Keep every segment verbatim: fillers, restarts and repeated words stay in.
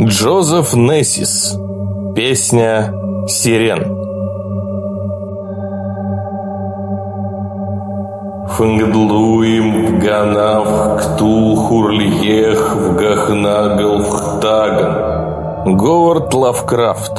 Джозеф Нессис. Песня «Сирен». Фнгдлуим в Ганав, Ктул Хурльех, в Гахнагл, в Таган. Говард Лавкрафт.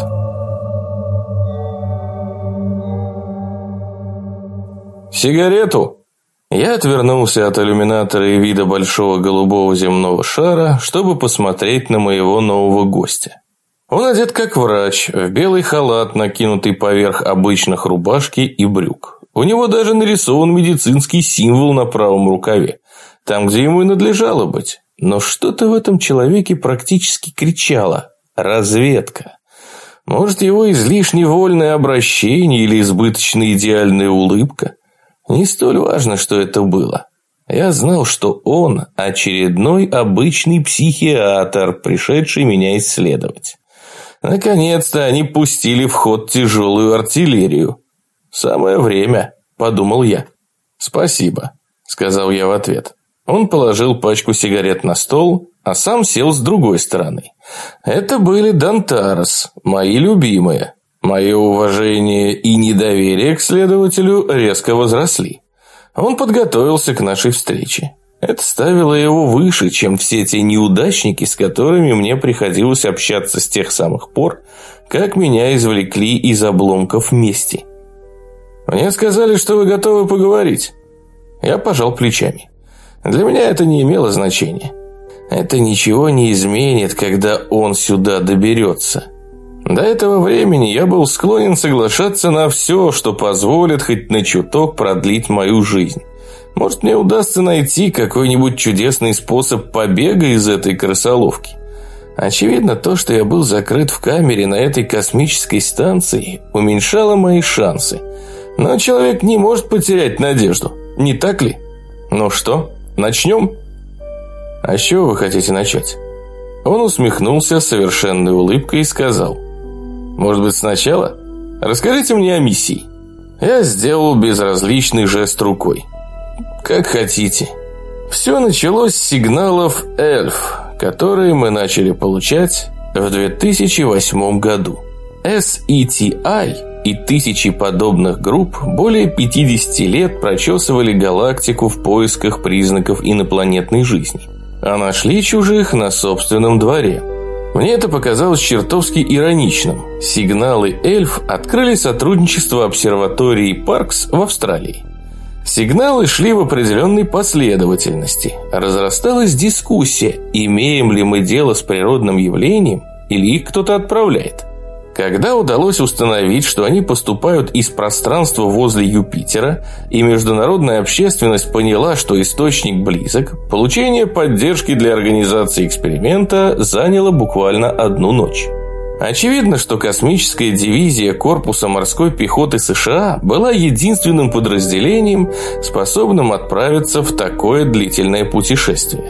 Сигарету? Я отвернулся от иллюминатора и вида большого голубого земного шара, чтобы посмотреть на моего нового гостя. Он одет как врач, в белый халат, накинутый поверх обычных рубашки и брюк. У него даже нарисован медицинский символ на правом рукаве, там, где ему и надлежало быть. Но что-то в этом человеке практически кричало «разведка». Может, его излишне вольное обращение или избыточно идеальная улыбка? Не столь важно, что это было. Я знал, что он очередной обычный психиатр, пришедший меня исследовать. Наконец-то они пустили в ход тяжелую артиллерию. «Самое время», – подумал я. «Спасибо», – сказал я в ответ. Он положил пачку сигарет на стол, а сам сел с другой стороны. Это были Дантарос, мои любимые. Мое уважение и недоверие к следователю резко возросли. Он подготовился к нашей встрече. Это ставило его выше, чем все те неудачники, с которыми мне приходилось общаться с тех самых пор, как меня извлекли из обломков мести. «Мне сказали, что вы готовы поговорить». Я пожал плечами. Для меня это не имело значения. Это ничего не изменит, когда он сюда доберется. До этого времени я был склонен соглашаться на все, что позволит хоть на чуток продлить мою жизнь. Может, мне удастся найти какой-нибудь чудесный способ побега из этой крысоловки. Очевидно, то, что я был закрыт в камере на этой космической станции, уменьшало мои шансы. Но человек не может потерять надежду, не так ли? Ну что, начнем? А с чего вы хотите начать? Он усмехнулся совершенной улыбкой и сказал: «Может быть, сначала? Расскажите мне о миссии». Я сделал безразличный жест рукой. «Как хотите». Все началось с сигналов Эльф, которые мы начали получать в две тысячи восьмом году. эс и ти ай и тысячи подобных групп более пятидесяти лет прочесывали галактику в поисках признаков инопланетной жизни, а нашли чужих на собственном дворе. Мне это показалось чертовски ироничным. Сигналы Эльф открыли сотрудничество обсерватории Паркс в Австралии. Сигналы шли в определенной последовательности. Разрасталась дискуссия, имеем ли мы дело с природным явлением или их кто-то отправляет. Когда удалось установить, что они поступают из пространства возле Юпитера, и международная общественность поняла, что источник близок, получение поддержки для организации эксперимента заняло буквально одну ночь. Очевидно, что космическая дивизия корпуса морской пехоты США была единственным подразделением, способным отправиться в такое длительное путешествие.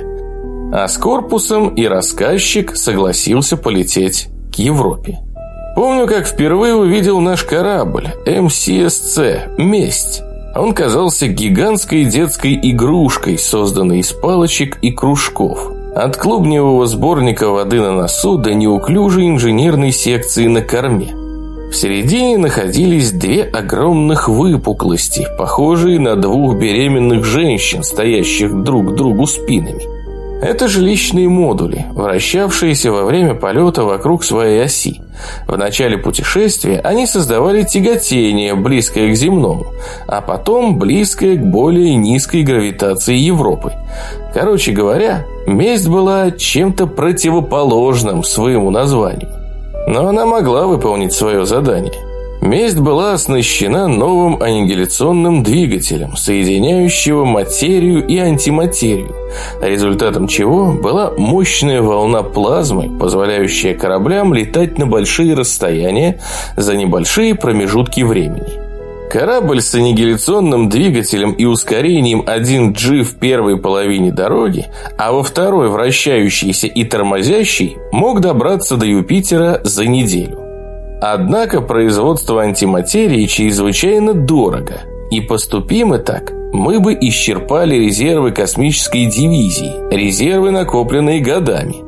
А с корпусом и рассказчик согласился полететь к Европе. Помню, как впервые увидел наш корабль эм си эс си «Месть». Он казался гигантской детской игрушкой, созданной из палочек и кружков. От клубневого сборника воды на носу до неуклюжей инженерной секции на корме. В середине находились две огромных выпуклости, похожие на двух беременных женщин, стоящих друг к другу спинами. Это жилищные модули, вращавшиеся во время полета вокруг своей оси. В начале путешествия они создавали тяготение, близкое к земному, а потом близкое к более низкой гравитации Европы. Короче говоря, месть была чем-то противоположным своему названию. Но она могла выполнить свое задание. Месть была оснащена новым аннигиляционным двигателем, соединяющего материю и антиматерию, результатом чего была мощная волна плазмы, позволяющая кораблям летать на большие расстояния за небольшие промежутки времени. Корабль с аннигиляционным двигателем и ускорением один джи в первой половине дороги, а во второй вращающийся и тормозящий, мог добраться до Юпитера за неделю. Однако производство антиматерии чрезвычайно дорого, и поступим мы так, мы бы исчерпали резервы космической дивизии, резервы, накопленные годами.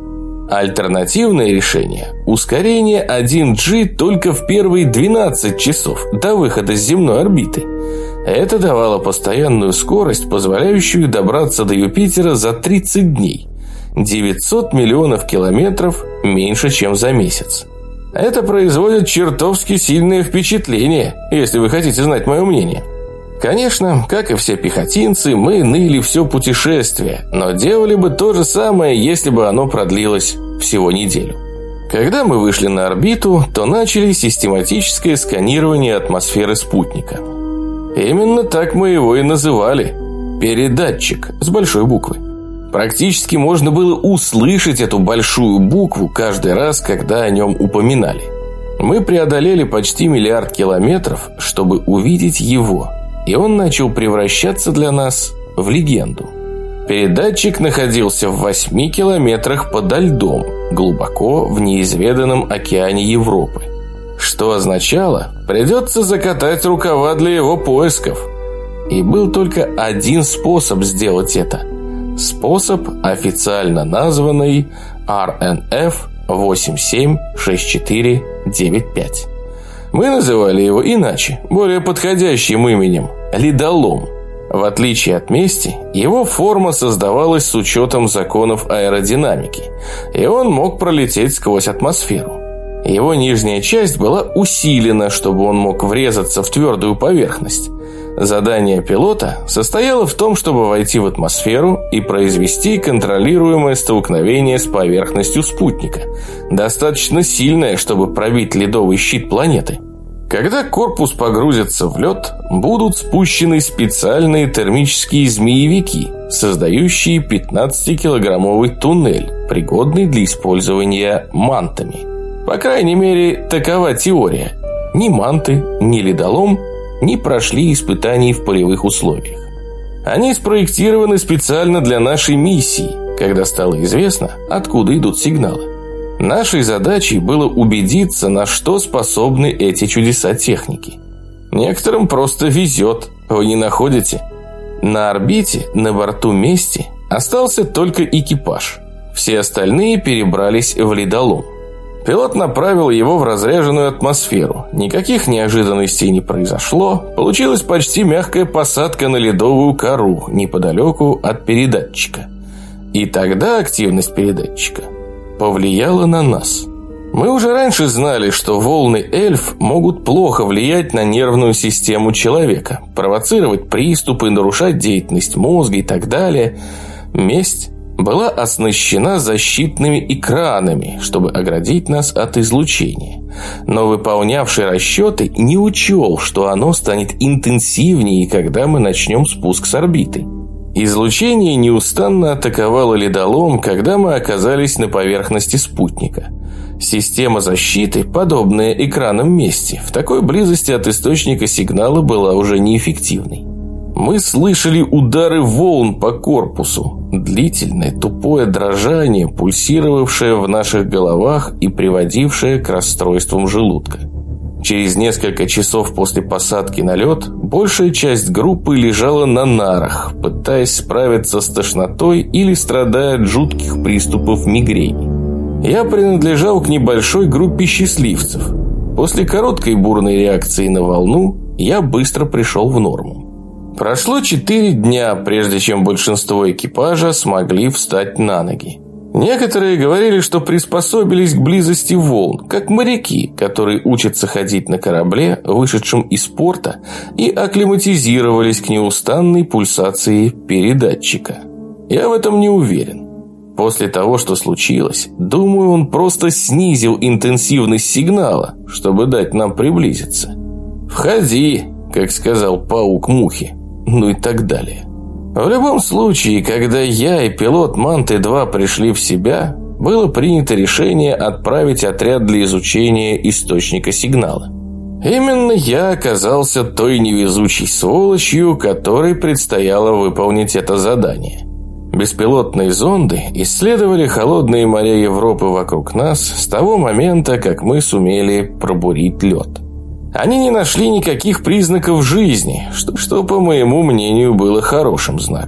Альтернативное решение – ускорение один джи только в первые двенадцать часов до выхода с земной орбиты. Это давало постоянную скорость, позволяющую добраться до Юпитера за тридцать дней. девятьсот миллионов километров меньше, чем за месяц. Это производит чертовски сильное впечатление, если вы хотите знать мое мнение. Конечно, как и все пехотинцы, мы ныли все путешествие, но делали бы то же самое, если бы оно продлилось всего неделю. Когда мы вышли на орбиту, то начали систематическое сканирование атмосферы спутника. Именно так мы его и называли – передатчик с большой буквы. Практически можно было услышать эту большую букву каждый раз, когда о нем упоминали. Мы преодолели почти миллиард километров, чтобы увидеть его, и он начал превращаться для нас в легенду. Передатчик находился в восьми километрах подо льдом, глубоко в неизведанном океане Европы. Что означало, придется закатать рукава для его поисков. И был только один способ сделать это. Способ, официально названный эр эн эф восемь семь шесть четыре девять пять. Мы называли его иначе, более подходящим именем – ледолом. В отличие от мести, его форма создавалась с учетом законов аэродинамики, и он мог пролететь сквозь атмосферу. Его нижняя часть была усилена, чтобы он мог врезаться в твердую поверхность. Задание пилота состояло в том, чтобы войти в атмосферу и произвести контролируемое столкновение с поверхностью спутника, достаточно сильное, чтобы пробить ледовый щит планеты. Когда корпус погрузится в лед, будут спущены специальные термические змеевики, создающие пятнадцатикилограммовый туннель, пригодный для использования мантами. По крайней мере, такова теория. Ни манты, ни ледолом не прошли испытаний в полевых условиях. Они спроектированы специально для нашей миссии, когда стало известно, откуда идут сигналы. Нашей задачей было убедиться, на что способны эти чудеса техники. Некоторым просто везет, вы не находите? На орбите, на борту Мести, остался только экипаж. Все остальные перебрались в ледолом. Пилот направил его в разряженную атмосферу. Никаких неожиданностей не произошло. Получилась почти мягкая посадка на ледовую кору неподалеку от передатчика. И тогда активность передатчика повлияла на нас. Мы уже раньше знали, что волны эльф могут плохо влиять на нервную систему человека, провоцировать приступы, нарушать деятельность мозга и так далее. Месть была оснащена защитными экранами, чтобы оградить нас от излучения. Но выполнявший расчеты не учел, что оно станет интенсивнее, когда мы начнем спуск с орбиты. Излучение неустанно атаковало ледолом, когда мы оказались на поверхности спутника. Система защиты, подобная экранам Мести, в такой близости от источника сигнала была уже неэффективной. Мы слышали удары волн по корпусу, длительное тупое дрожание, пульсировавшее в наших головах и приводившее к расстройствам желудка. Через несколько часов после посадки на лед большая часть группы лежала на нарах, пытаясь справиться с тошнотой или страдая от жутких приступов мигрени. Я принадлежал к небольшой группе счастливцев. После короткой бурной реакции на волну я быстро пришел в норму. Прошло четыре дня, прежде чем большинство экипажа смогли встать на ноги. Некоторые говорили, что приспособились к близости волн, как моряки, которые учатся ходить на корабле, вышедшем из порта, и акклиматизировались к неустанной пульсации передатчика. Я в этом не уверен. После того, что случилось, думаю, он просто снизил интенсивность сигнала, чтобы дать нам приблизиться. «Входи», как сказал паук мухе. Ну и так далее. В любом случае, когда я и пилот Манты два пришли в себя, было принято решение отправить отряд для изучения источника сигнала. Именно я оказался той невезучей сволочью, которой предстояло выполнить это задание. Беспилотные зонды исследовали холодные моря Европы вокруг нас с того момента, как мы сумели пробурить лед. Они не нашли никаких признаков жизни, что, что, по моему мнению, было хорошим знаком.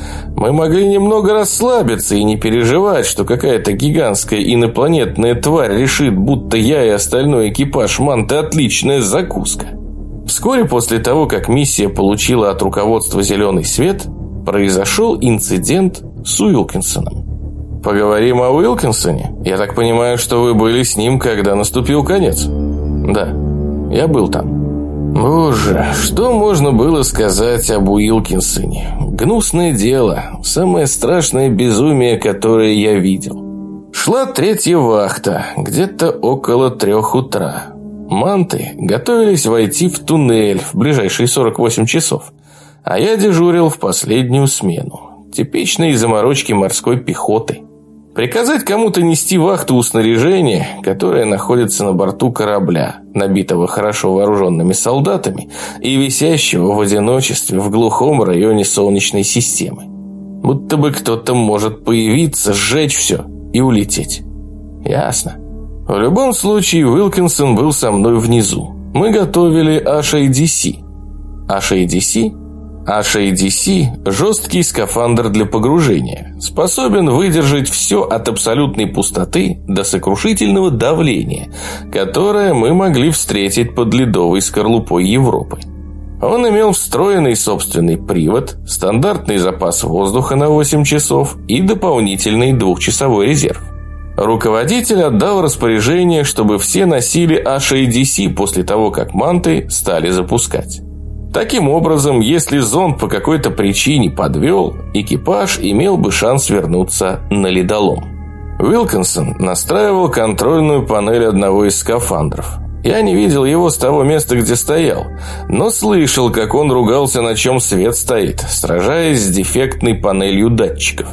Мы могли немного расслабиться и не переживать, что какая-то гигантская инопланетная тварь решит, будто я и остальной экипаж манты отличная закуска. Вскоре после того, как миссия получила от руководства зеленый свет, произошел инцидент с Уилкинсоном. Поговорим о Уилкинсоне? Я так понимаю, что вы были с ним, когда наступил конец? Да, я был там. Боже, что можно было сказать об Уилкинсоне? Гнусное дело, самое страшное безумие, которое я видел. Шла третья вахта, где-то около трех утра. Манты готовились войти в туннель в ближайшие сорок восемь часов, а я дежурил в последнюю смену. Типичные заморочки морской пехоты. Приказать кому-то нести вахту у снаряжения, которое находится на борту корабля, набитого хорошо вооруженными солдатами и висящего в одиночестве в глухом районе Солнечной системы. Будто бы кто-то может появиться, сжечь все и улететь. Ясно. В любом случае, Уилкинсон был со мной внизу. Мы готовили эйч эй ди си. эйч эй ди си? эйч эй ди си – жесткий скафандр для погружения, способен выдержать все от абсолютной пустоты до сокрушительного давления, которое мы могли встретить под ледовой скорлупой Европы. Он имел встроенный собственный привод, стандартный запас воздуха на восемь часов и дополнительный двухчасовой резерв. Руководитель отдал распоряжение, чтобы все носили эйч эй ди си после того, как манты стали запускать. Таким образом, если зонд по какой-то причине подвел, экипаж имел бы шанс вернуться на ледолом. Уилкинсон настраивал контрольную панель одного из скафандров. Я не видел его с того места, где стоял, но слышал, как он ругался, на чем свет стоит, сражаясь с дефектной панелью датчиков.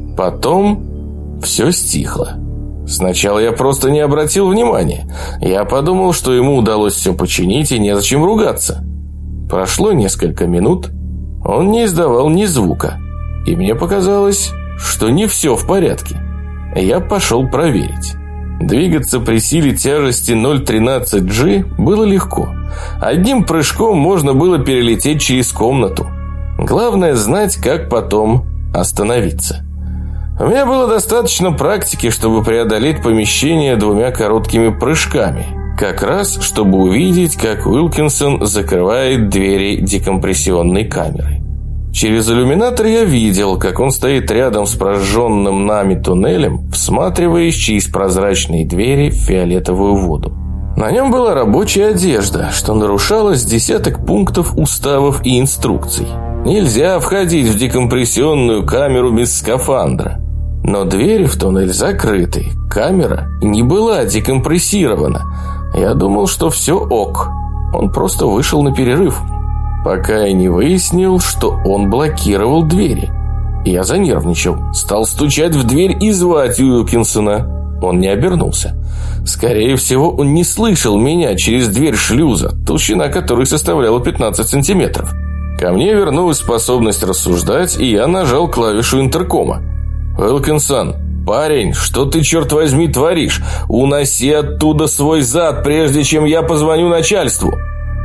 Потом все стихло. Сначала я просто не обратил внимания. Я подумал, что ему удалось все починить и незачем ругаться. Прошло несколько минут, он не издавал ни звука, и мне показалось, что не все в порядке. Я пошел проверить. Двигаться при силе тяжести ноль целых тринадцать джи было легко. Одним прыжком можно было перелететь через комнату. Главное знать, как потом остановиться. У меня было достаточно практики, чтобы преодолеть помещение двумя короткими прыжками. Как раз, чтобы увидеть, как Уилкинсон закрывает двери декомпрессионной камеры. Через иллюминатор я видел, как он стоит рядом с прожженным нами туннелем, всматриваясь через прозрачные двери в фиолетовую воду. На нем была рабочая одежда, что нарушало с десяток пунктов уставов и инструкций. Нельзя входить в декомпрессионную камеру без скафандра. Но двери в туннель закрыты, камера не была декомпрессирована. Я думал, что все ок. Он просто вышел на перерыв. Пока я не выяснил, что он блокировал двери. Я занервничал, стал стучать в дверь и звать Уилкинсона. Он не обернулся. Скорее всего, он не слышал меня через дверь шлюза, толщина которой составляла пятнадцать сантиметров. Ко мне вернулась способность рассуждать, и я нажал клавишу интеркома. «Уилкинсон, парень, что ты, черт возьми, творишь? Уноси оттуда свой зад, прежде чем я позвоню начальству!»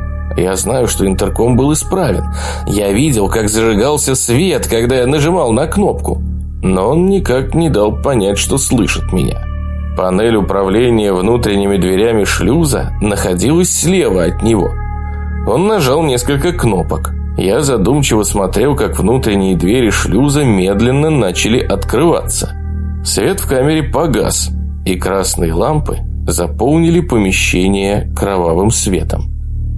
Я знаю, что интерком был исправен. Я видел, как зажигался свет, когда я нажимал на кнопку. Но он никак не дал понять, что слышит меня. Панель управления внутренними дверями шлюза находилась слева от него. Он нажал несколько кнопок. Я задумчиво смотрел, как внутренние двери шлюза медленно начали открываться. Свет в камере погас, и красные лампы заполнили помещение кровавым светом.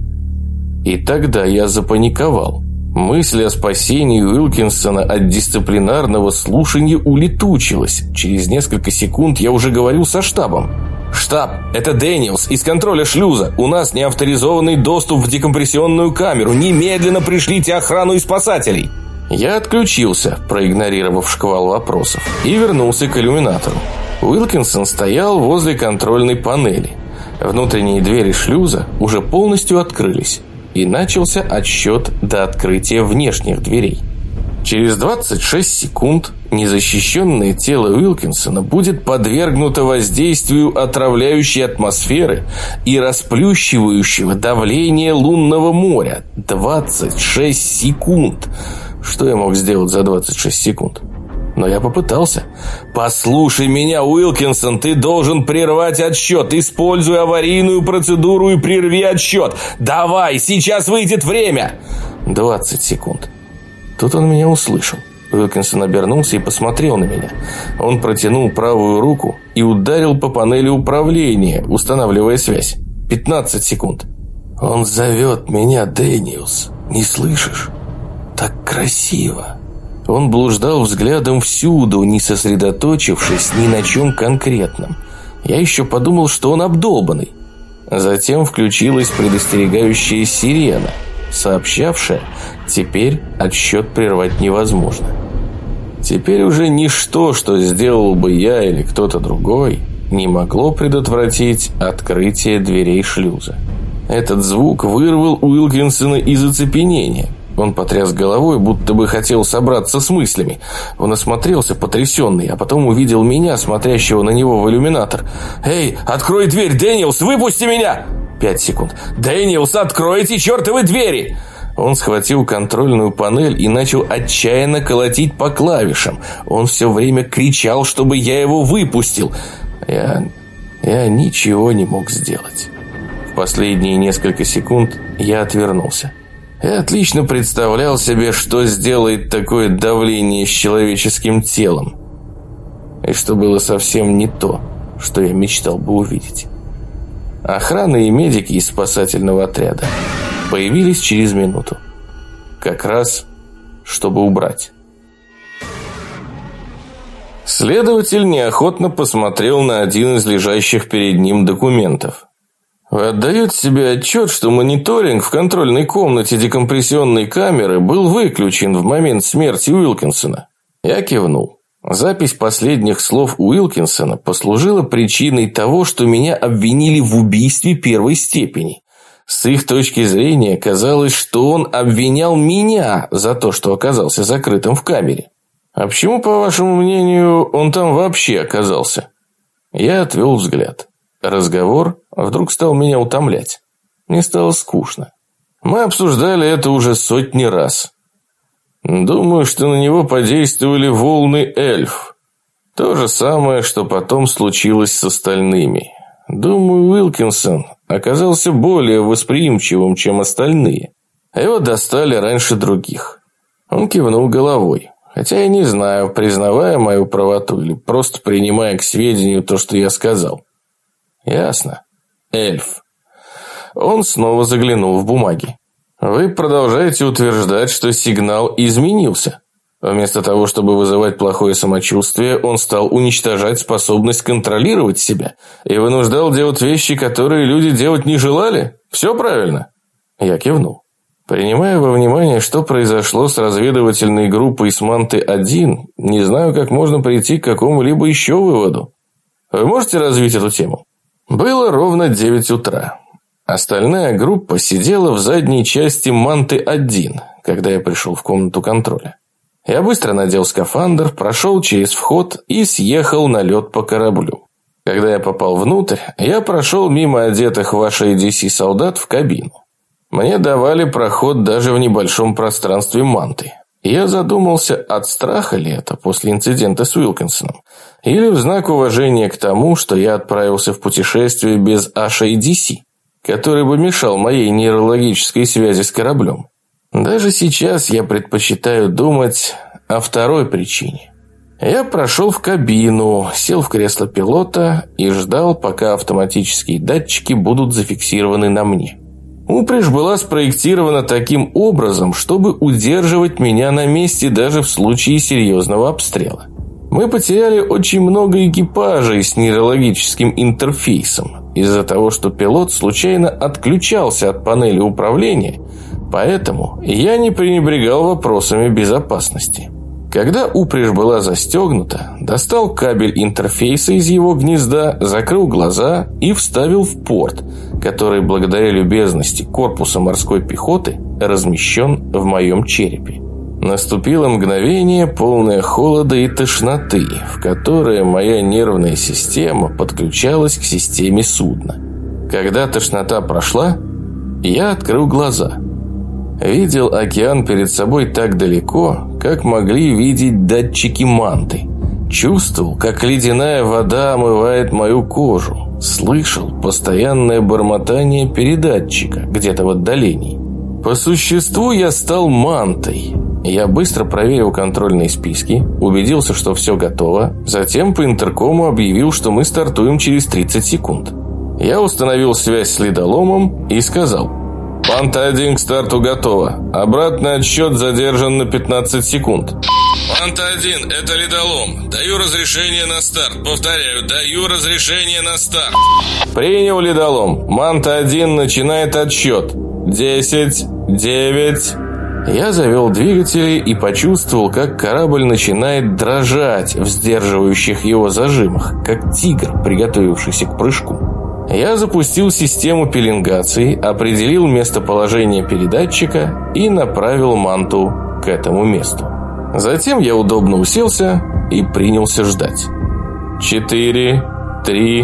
И тогда я запаниковал. Мысль о спасении Уилкинсона от дисциплинарного слушания улетучилась. Через несколько секунд я уже говорил со штабом. «Штаб, это Дэниелс из контроля шлюза. У нас неавторизованный доступ в декомпрессионную камеру. Немедленно пришлите охрану и спасателей». Я отключился, проигнорировав шквал вопросов, и вернулся к иллюминатору. Уилкинсон стоял возле контрольной панели. Внутренние двери шлюза уже полностью открылись, и начался отсчет до открытия внешних дверей. Через двадцать шесть секунд незащищенное тело Уилкинсона будет подвергнуто воздействию отравляющей атмосферы и расплющивающего давления лунного моря. двадцать шесть секунд. Что я мог сделать за двадцать шесть секунд? Но я попытался. «Послушай меня, Уилкинсон, ты должен прервать отсчет. Используй аварийную процедуру и прерви отсчет. Давай, сейчас выйдет время!» двадцать секунд. Тут он меня услышал. Уилкинсон обернулся и посмотрел на меня. Он протянул правую руку и ударил по панели управления, устанавливая связь. пятнадцать секунд. «Он зовет меня, Дэниелс. Не слышишь? Так красиво!» Он блуждал взглядом всюду, не сосредоточившись ни на чем конкретном. Я еще подумал, что он обдолбанный. Затем включилась предостерегающая сирена, сообщавшая: теперь отсчет прервать невозможно. Теперь уже ничто, что сделал бы я или кто-то другой, не могло предотвратить открытие дверей шлюза. Этот звук вырвал Уилкинсона из оцепенения. Он потряс головой, будто бы хотел собраться с мыслями. Он осмотрелся, потрясенный, а потом увидел меня, смотрящего на него в иллюминатор. «Эй, открой дверь, Дэниелс, выпусти меня!» Пять секунд. «Дэниелс, откройте чертовы двери!» Он схватил контрольную панель и начал отчаянно колотить по клавишам. Он все время кричал, чтобы я его выпустил. Я... я ничего не мог сделать. В последние несколько секунд я отвернулся. Я отлично представлял себе, что сделает такое давление с человеческим телом. И что было совсем не то, что я мечтал бы увидеть. Охрана и медики из спасательного отряда появились через минуту. Как раз, чтобы убрать. Следователь неохотно посмотрел на один из лежащих перед ним документов. «Вы отдаете себе отчет, что мониторинг в контрольной комнате декомпрессионной камеры был выключен в момент смерти Уилкинсона?» Я кивнул. Запись последних слов Уилкинсона послужила причиной того, что меня обвинили в убийстве первой степени. С их точки зрения казалось, что он обвинял меня за то, что оказался закрытым в камере. «А почему, по вашему мнению, он там вообще оказался?» Я отвел взгляд. Разговор вдруг стал меня утомлять. Мне стало скучно. Мы обсуждали это уже сотни раз. Думаю, что на него подействовали волны эльф. То же самое, что потом случилось с остальными. Думаю, Уилкинсон оказался более восприимчивым, чем остальные. Его достали раньше других. Он кивнул головой. Хотя я не знаю, признавая мою правоту или просто принимая к сведению то, что я сказал. Ясно. Эльф. Он снова заглянул в бумаги. Вы продолжаете утверждать, что сигнал изменился. Вместо того, чтобы вызывать плохое самочувствие, он стал уничтожать способность контролировать себя и вынуждал делать вещи, которые люди делать не желали? Все правильно? Я кивнул. Принимая во внимание, что произошло с разведывательной группой с Манты один, не знаю, как можно прийти к какому-либо еще выводу. Вы можете развить эту тему? Было ровно девять утра. Остальная группа сидела в задней части Манты один, когда я пришел в комнату контроля. Я быстро надел скафандр, прошел через вход и съехал на лед по кораблю. Когда я попал внутрь, я прошел мимо одетых в эй ди си солдат в кабину. Мне давали проход даже в небольшом пространстве Манты. Я задумался, от страха ли это после инцидента с Уилкинсоном, или в знак уважения к тому, что я отправился в путешествие без эй ди си, который бы мешал моей нейрологической связи с кораблем. Даже сейчас я предпочитаю думать о второй причине. Я прошел в кабину, сел в кресло пилота и ждал, пока автоматические датчики будут зафиксированы на мне. Упряжь была спроектирована таким образом, чтобы удерживать меня на месте даже в случае серьезного обстрела. Мы потеряли очень много экипажей с нейрологическим интерфейсом из-за того, что пилот случайно отключался от панели управления, поэтому я не пренебрегал вопросами безопасности. Когда упряжь была застегнута, достал кабель интерфейса из его гнезда, закрыл глаза и вставил в порт, который благодаря любезности корпуса морской пехоты размещен в моем черепе. Наступило мгновение, полное холода и тошноты, в которое моя нервная система подключалась к системе судна. Когда тошнота прошла, я открыл глаза. Видел океан перед собой так далеко, как могли видеть датчики манты. Чувствовал, как ледяная вода омывает мою кожу. Слышал постоянное бормотание передатчика где-то в отдалении. По существу я стал мантой. Я быстро проверил контрольные списки, убедился, что все готово, затем по интеркому объявил, что мы стартуем через тридцать секунд. Я установил связь с ледоломом и сказал: «Манта один к старту готова. Обратный отсчет задержан на пятнадцать секунд». «Манта один, это ледолом. Даю разрешение на старт. Повторяю, даю разрешение на старт». «Принял ледолом. Манта один начинает отсчет. Десять, девять...» Я завел двигатели и почувствовал, как корабль начинает дрожать в сдерживающих его зажимах, как тигр, приготовившийся к прыжку. Я запустил систему пеленгации, определил местоположение передатчика и направил манту к этому месту. Затем я удобно уселся и принялся ждать. Четыре, три,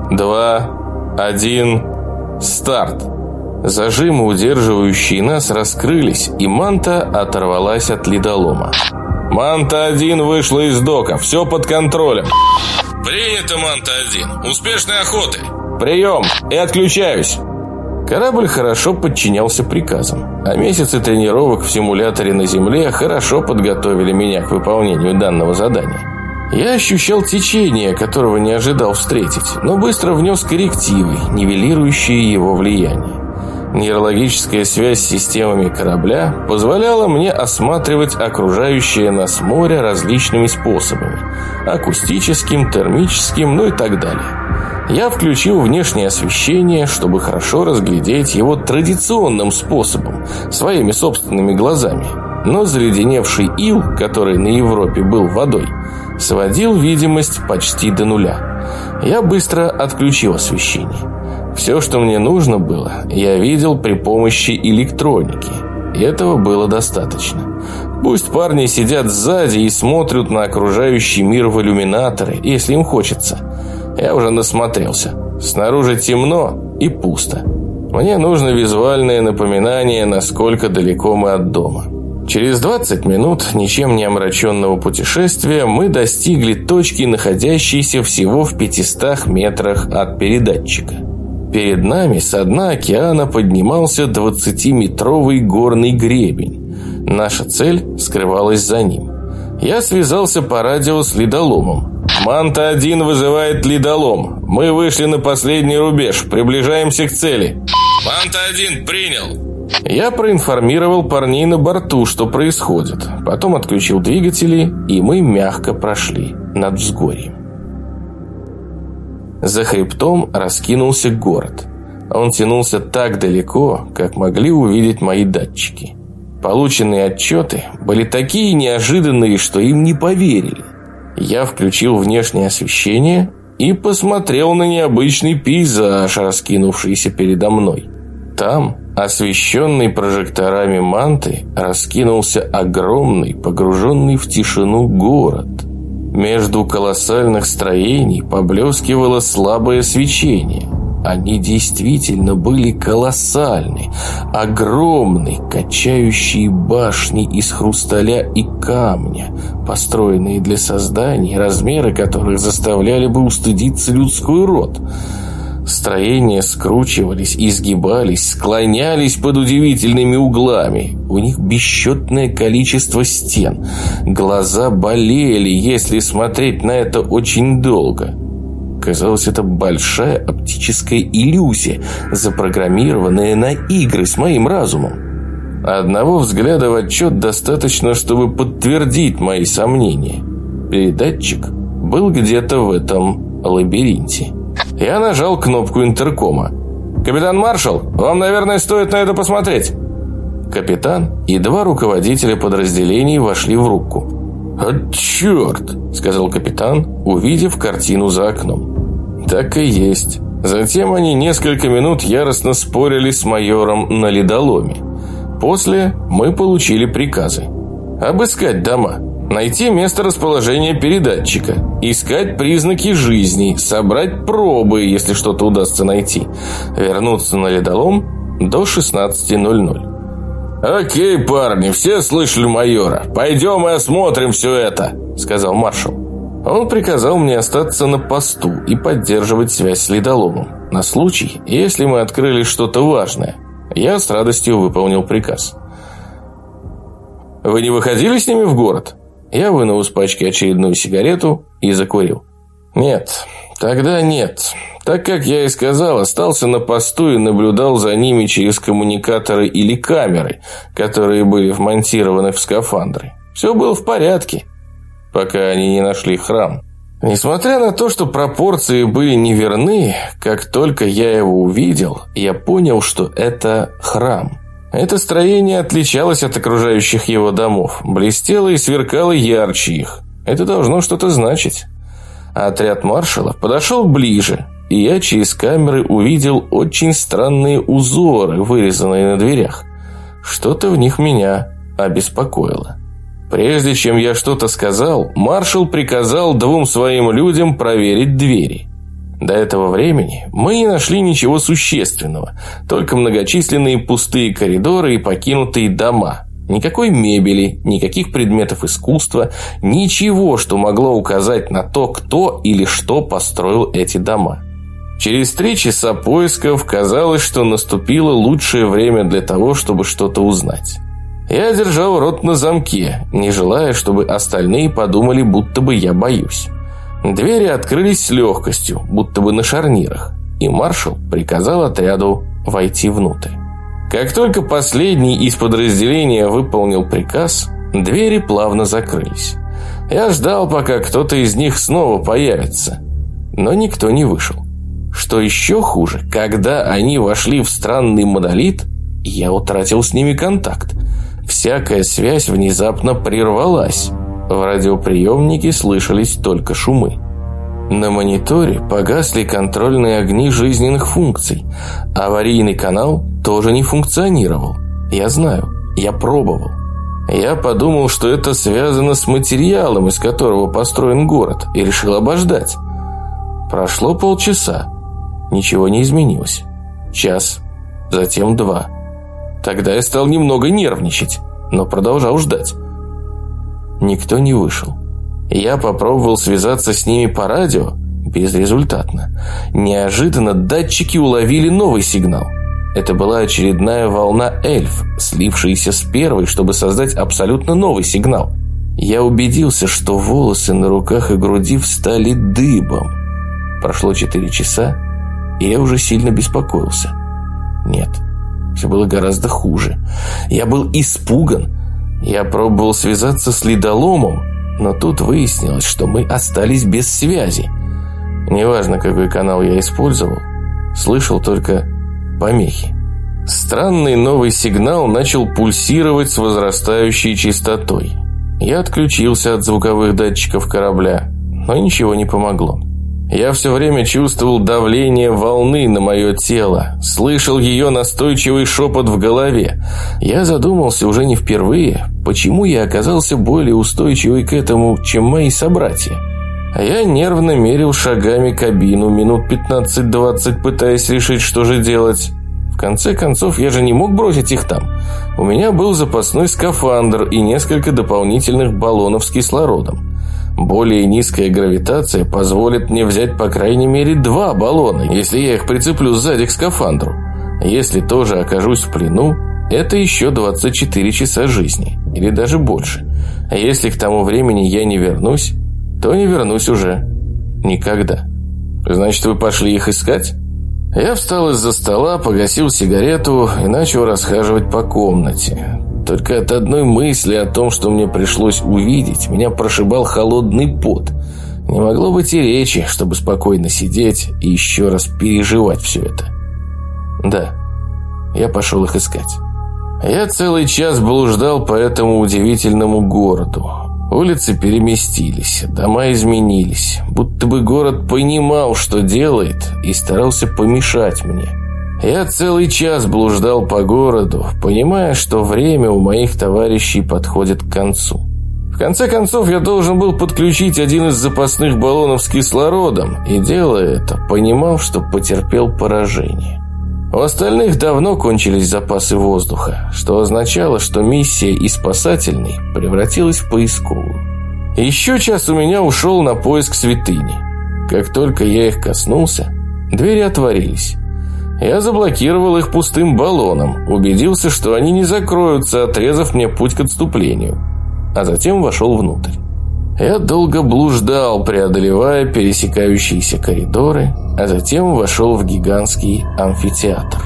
два, один, старт. Зажимы, удерживающие нас, раскрылись, и манта оторвалась от ледолома. «Манта один вышла из дока. Все под контролем». «Принято, Манта один. Успешной охоты». «Прием! И отключаюсь». Корабль хорошо подчинялся приказам, а месяцы тренировок в симуляторе на Земле хорошо подготовили меня к выполнению данного задания. Я ощущал течение, которого не ожидал встретить, но быстро внес коррективы, нивелирующие его влияние. Нейрологическая связь с системами корабля позволяла мне осматривать окружающее нас море различными способами – акустическим, термическим, ну и так далее. Я включил внешнее освещение, чтобы хорошо разглядеть его традиционным способом, своими собственными глазами. Но заледеневший ил, который на Европе был водой, сводил видимость почти до нуля. Я быстро отключил освещение. Все, что мне нужно было, я видел при помощи электроники. И этого было достаточно. Пусть парни сидят сзади и смотрят на окружающий мир в иллюминаторы, если им хочется. Я уже насмотрелся. Снаружи темно и пусто. Мне нужно визуальное напоминание, насколько далеко мы от дома. Через двадцать минут ничем не омраченного путешествия мы достигли точки, находящейся всего в пятистах метрах от передатчика. Перед нами со дна океана поднимался двадцатиметровый горный гребень. Наша цель скрывалась за ним. Я связался по радио с ледоломом. «Манта один вызывает ледолом. Мы вышли на последний рубеж. Приближаемся к цели». «Манта один, принял». Я проинформировал парней на борту, что происходит. Потом отключил двигатели, и мы мягко прошли над взгорьем. За хребтом раскинулся город. Он тянулся так далеко, как могли увидеть мои датчики. Полученные отчеты были такие неожиданные, что им не поверили. Я включил внешнее освещение и посмотрел на необычный пейзаж, раскинувшийся передо мной. Там, освещенный прожекторами манты, раскинулся огромный, погруженный в тишину город. Между колоссальных строений поблескивало слабое свечение. Они действительно были колоссальны, огромны, качающие башни из хрусталя и камня, построенные для созданий, размеры которых заставляли бы устыдиться людской род. Строения скручивались, изгибались, склонялись под удивительными углами. У них бесчетное количество стен. Глаза болели, если смотреть на это очень долго. Казалось, это большая оптическая иллюзия, запрограммированная на игры с моим разумом. Одного взгляда в отчет достаточно, чтобы подтвердить мои сомнения. Передатчик был где-то в этом лабиринте. Я нажал кнопку интеркома. «Капитан Маршал, вам, наверное, стоит на это посмотреть». Капитан и два руководителя подразделений вошли в рубку. «А черт!» – сказал капитан, увидев картину за окном. Так и есть. Затем они несколько минут яростно спорили с майором на ледоломе. После мы получили приказы. Обыскать дома, найти место расположения передатчика, искать признаки жизни, собрать пробы, если что-то удастся найти, вернуться на ледолом до шестнадцати ноль-ноль. «Окей, парни, все слышали майора. Пойдем и осмотрим все это», – сказал маршал. Он приказал мне остаться на посту и поддерживать связь с ледоломом, на случай, если мы открыли что-то важное. Я с радостью выполнил приказ. «Вы не выходили с ними в город?» Я вынул из пачки очередную сигарету и закурил. «Нет, тогда нет. Так как я и сказал, остался на посту и наблюдал за ними через коммуникаторы или камеры, которые были вмонтированы в скафандры. Все было в порядке, пока они не нашли храм. Несмотря на то, что пропорции были неверны, как только я его увидел, я понял, что это храм. Это строение отличалось от окружающих его домов, блестело и сверкало ярче их. Это должно что-то значить. Отряд маршала подошел ближе, и я через камеры увидел очень странные узоры, вырезанные на дверях. Что-то в них меня обеспокоило. Прежде чем я что-то сказал, маршал приказал двум своим людям проверить двери. До этого времени мы не нашли ничего существенного, только многочисленные пустые коридоры и покинутые дома. Никакой мебели, никаких предметов искусства, ничего, что могло указать на то, кто или что построил эти дома. Через три часа поисков казалось, что наступило лучшее время для того, чтобы что-то узнать. Я держал рот на замке, не желая, чтобы остальные подумали, будто бы я боюсь. Двери открылись с легкостью, будто бы на шарнирах, и маршал приказал отряду войти внутрь. Как только последний из подразделения выполнил приказ, двери плавно закрылись. Я ждал, пока кто-то из них снова появится, но никто не вышел. Что еще хуже, когда они вошли в странный монолит, я утратил с ними контакт. Всякая связь внезапно прервалась. В радиоприемнике слышались только шумы. На мониторе погасли контрольные огни жизненных функций. Аварийный канал тоже не функционировал. Я знаю, я пробовал. Я подумал, что это связано с материалом, из которого построен город, и решил обождать. Прошло полчаса. Ничего не изменилось. Час, затем два. Тогда я стал немного нервничать, но продолжал ждать. Никто не вышел. Я попробовал связаться с ними по радио, безрезультатно. Неожиданно датчики уловили новый сигнал. Это была очередная волна эльф, слившаяся с первой, чтобы создать абсолютно новый сигнал. Я убедился, что волосы на руках и груди встали дыбом. Прошло четыре часа, и я уже сильно беспокоился. Нет, все было гораздо хуже. Я был испуган. Я пробовал связаться с ледоломом, но тут выяснилось, что мы остались без связи. Неважно, какой канал я использовал, слышал только помехи. Странный новый сигнал начал пульсировать с возрастающей частотой. Я отключился от звуковых датчиков корабля, но ничего не помогло. Я все время чувствовал давление волны на мое тело, слышал ее настойчивый шепот в голове. Я задумался уже не впервые, почему я оказался более устойчивый к этому, чем мои собратья. А я нервно мерил шагами кабину минут пятнадцать-двадцать, пытаясь решить, что же делать. В конце концов, я же не мог бросить их там. У меня был запасной скафандр и несколько дополнительных баллонов с кислородом. Более низкая гравитация позволит мне взять по крайней мере два баллона, если я их прицеплю сзади к скафандру. Если тоже окажусь в плену, это еще двадцать четыре часа жизни, или даже больше. А если к тому времени я не вернусь, то не вернусь уже никогда. Значит, вы пошли их искать? Я встал из-за стола, погасил сигарету и начал расхаживать по комнате. Только от одной мысли о том, что мне пришлось увидеть, меня прошибал холодный пот. Не могло быть и речи, чтобы спокойно сидеть и еще раз переживать все это. Да, я пошел их искать. Я целый час блуждал по этому удивительному городу. Улицы переместились, дома изменились, будто бы город понимал, что делает, и старался помешать мне. Я целый час блуждал по городу, понимая, что время у моих товарищей подходит к концу. В конце концов, я должен был подключить один из запасных баллонов с кислородом, и, делая это, понимал, что потерпел поражение. У остальных давно кончились запасы воздуха, что означало, что миссия из спасательной превратилась в поисковую. Еще час у меня ушел на поиск святыни. Как только я их коснулся, двери отворились. Я заблокировал их пустым баллоном, убедился, что они не закроются, отрезав мне путь к отступлению, а затем вошел внутрь. Я долго блуждал, преодолевая пересекающиеся коридоры, а затем вошел в гигантский амфитеатр.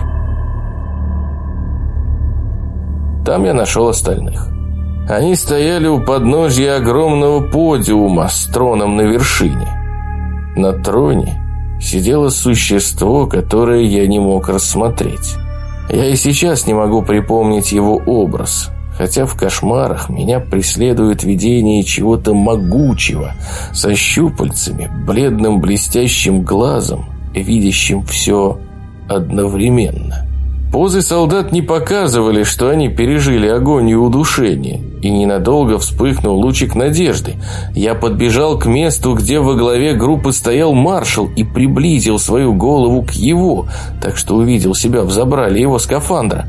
Там я нашел остальных. Они стояли у подножья огромного подиума с троном на вершине. На троне сидело существо, которое я не мог рассмотреть. Я и сейчас не могу припомнить его образ, хотя в кошмарах меня преследует видение чего-то могучего, со щупальцами, бледным блестящим глазом, видящим все одновременно. Позы солдат не показывали, что они пережили агонию и удушение, и ненадолго вспыхнул лучик надежды. Я подбежал к месту, где во главе группы стоял маршал, и приблизил свою голову к его, так что увидел себя в забрале его скафандра.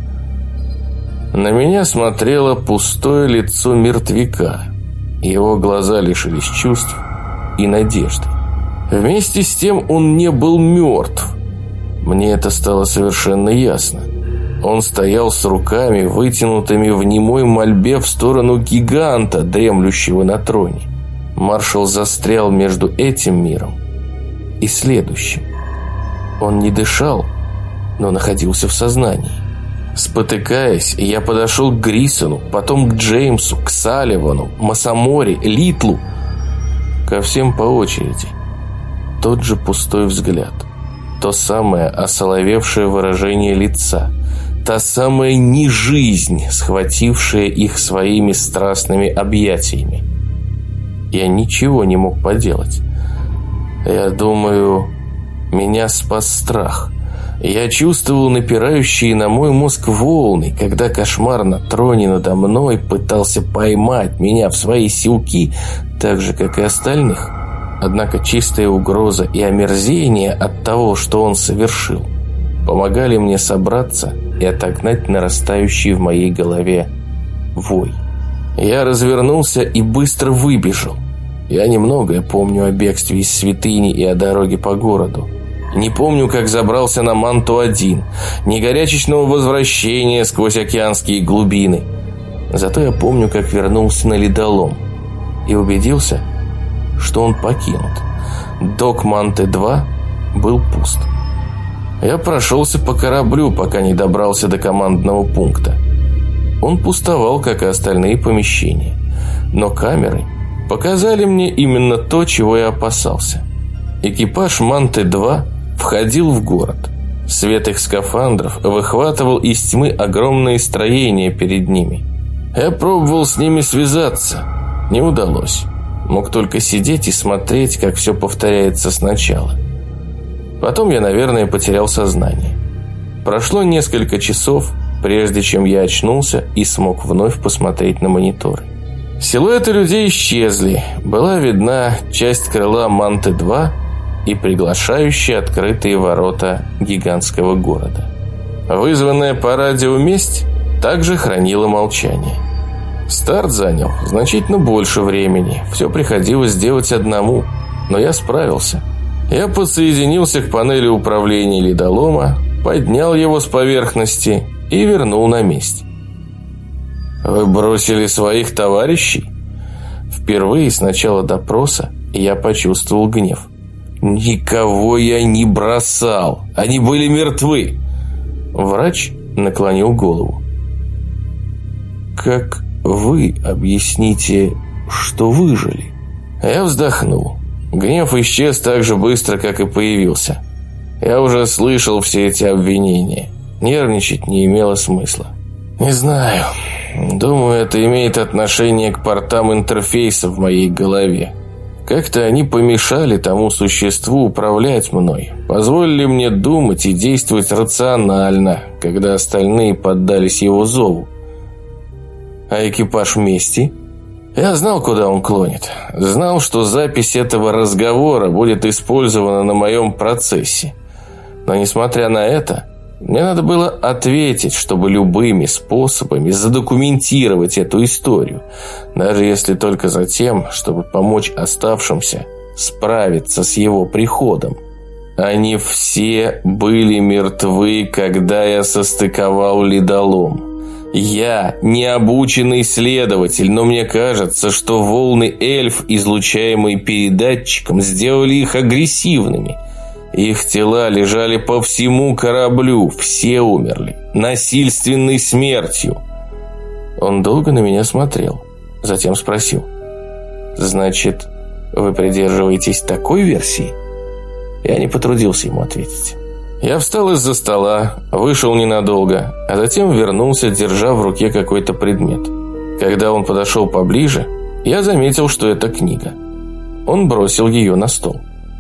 На меня смотрело пустое лицо мертвяка. Его глаза лишились чувств и надежды. Вместе с тем он не был мертв. Мне это стало совершенно ясно. Он стоял с руками, вытянутыми в немой мольбе в сторону гиганта, дремлющего на троне. Маршал застрял между этим миром и следующим. Он не дышал, но находился в сознании. Спотыкаясь, я подошел к Грисону, потом к Джеймсу, к Салливану, Масамори, Литлу. Ко всем по очереди. Тот же пустой взгляд. То самое осоловевшее выражение лица. Та самая нежизнь, схватившая их своими страстными объятиями. Я ничего не мог поделать. Я думаю, меня спас страх. Я чувствовал напирающие на мой мозг волны, когда кошмар на троне надо мной пытался поймать меня в свои силки, так же, как и остальных. Однако чистая угроза и омерзение от того, что он совершил, помогали мне собраться и отогнать нарастающий в моей голове вой. Я развернулся и быстро выбежал. Я немногое помню о бегстве из святыни и о дороге по городу. Не помню, как забрался на Манту один, ни горячечного возвращения сквозь океанские глубины. Зато я помню, как вернулся на ледолом и убедился, что он покинут. Док Манты два был пуст. Я прошелся по кораблю, пока не добрался до командного пункта. Он пустовал, как и остальные помещения. Но камеры показали мне именно то, чего я опасался. Экипаж Манты два входил в город. Свет их скафандров выхватывал из тьмы огромные строения перед ними. Я пробовал с ними связаться. Не удалось. Мог только сидеть и смотреть, как все повторяется сначала. Потом я, наверное, потерял сознание. Прошло несколько часов, прежде чем я очнулся и смог вновь посмотреть на мониторы. Силуэты людей исчезли. Была видна часть крыла Манты два и приглашающие открытые ворота гигантского города. Вызванная по радио месть также хранила молчание. Старт занял значительно больше времени. Все приходилось делать одному, но я справился. Я подсоединился к панели управления ледолома, поднял его с поверхности и вернул на месте. «Вы бросили своих товарищей?» Впервые с начала допроса я почувствовал гнев. «Никого я не бросал. Они были мертвы». Врач наклонил голову. «Как вы объясните, что выжили?» Я вздохнул. Гнев исчез так же быстро, как и появился. Я уже слышал все эти обвинения. Нервничать не имело смысла. Не знаю. Думаю, это имеет отношение к портам интерфейса в моей голове. Как-то они помешали тому существу управлять мной, позволили мне думать и действовать рационально, когда остальные поддались его зову. А экипаж вместе? Я знал, куда он клонит. Знал, что запись этого разговора будет использована на моем процессе. Но, несмотря на это, Мне надо было ответить, чтобы любыми способами задокументировать эту историю, даже если только за тем, чтобы помочь оставшимся справиться с его приходом. Они все были мертвы, когда я состыковал ледолом. Я не обученный следователь, но мне кажется, что волны эльф, излучаемые передатчиком, сделали их агрессивными. Их тела лежали по всему кораблю, все умерли, насильственной смертью. Он долго на меня смотрел, затем спросил: «Значит, вы придерживаетесь такой версии?» Я не потрудился ему ответить. Я встал из-за стола, вышел ненадолго, а затем вернулся, держа в руке какой-то предмет. Когда он подошел поближе, я заметил, что это книга. Он бросил ее на стол.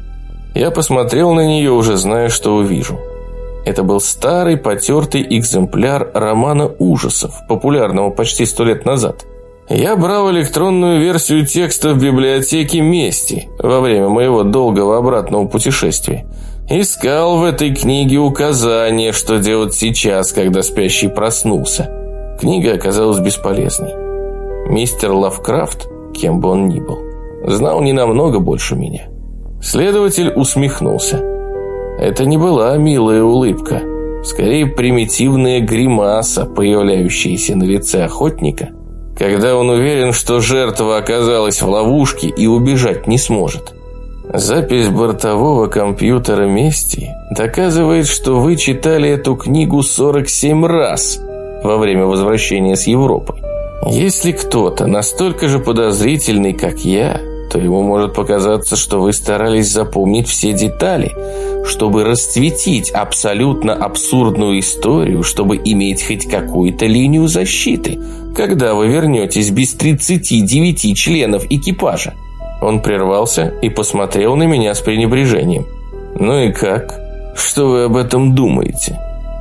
Я посмотрел на нее, уже зная, что увижу. Это был старый, потертый экземпляр романа ужасов, популярного почти сто лет назад. Я брал электронную версию текста в библиотеке Мести во время моего долгого обратного путешествия. Искал в этой книге указания, что делать сейчас, когда спящий проснулся. Книга оказалась бесполезной. Мистер Лавкрафт, кем бы он ни был, знал не намного больше меня. Следователь усмехнулся. Это не была милая улыбка, скорее примитивная гримаса, появляющаяся на лице охотника, когда он уверен, что жертва оказалась в ловушке и убежать не сможет. Запись бортового компьютера Мести доказывает, что вы читали эту книгу сорок семь раз во время возвращения с Европы. Если кто-то настолько же подозрительный, как я, то ему может показаться, что вы старались запомнить все детали, чтобы расцветить абсолютно абсурдную историю, чтобы иметь хоть какую-то линию защиты, когда вы вернетесь без тридцати девяти членов экипажа. Он прервался и посмотрел на меня с пренебрежением. «Ну и как? Что вы об этом думаете?»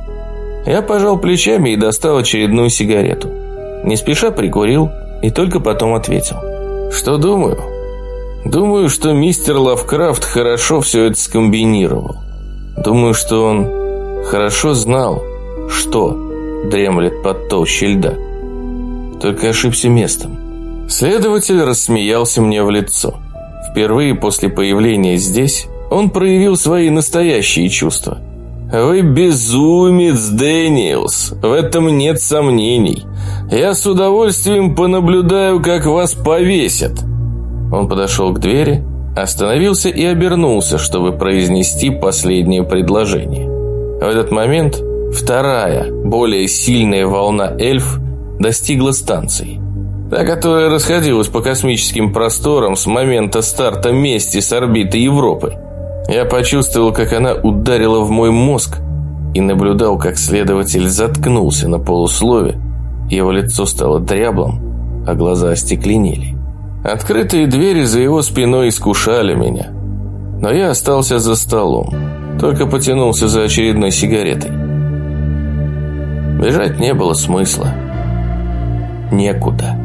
Я пожал плечами и достал очередную сигарету. Не спеша прикурил и только потом ответил. «Что думаю? Думаю, что мистер Лавкрафт хорошо все это скомбинировал. Думаю, что он хорошо знал, что дремлет под толщей льда. Только ошибся местом». Следователь рассмеялся мне в лицо. Впервые после появления здесь он проявил свои настоящие чувства. «Вы безумец, Дэниелс, в этом нет сомнений. Я с удовольствием понаблюдаю, как вас повесят». Он подошел к двери, остановился и обернулся, чтобы произнести последнее предложение. В этот момент вторая, более сильная волна эльф достигла станции. Та, которая расходилась по космическим просторам с момента старта Мести с орбиты Европы. Я почувствовал, как она ударила в мой мозг, и наблюдал, как следователь заткнулся на полуслове. Его лицо стало дряблым, а глаза остекленели. Открытые двери за его спиной искушали меня. Но я остался за столом, только потянулся за очередной сигаретой. Бежать не было смысла. Некуда.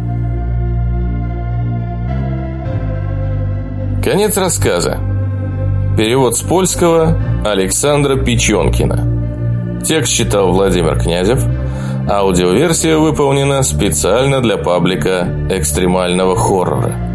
Конец рассказа. Перевод с польского Александра Печенкина. Текст читал Владимир Князев. Аудиоверсия выполнена специально для паблика экстремального хоррора.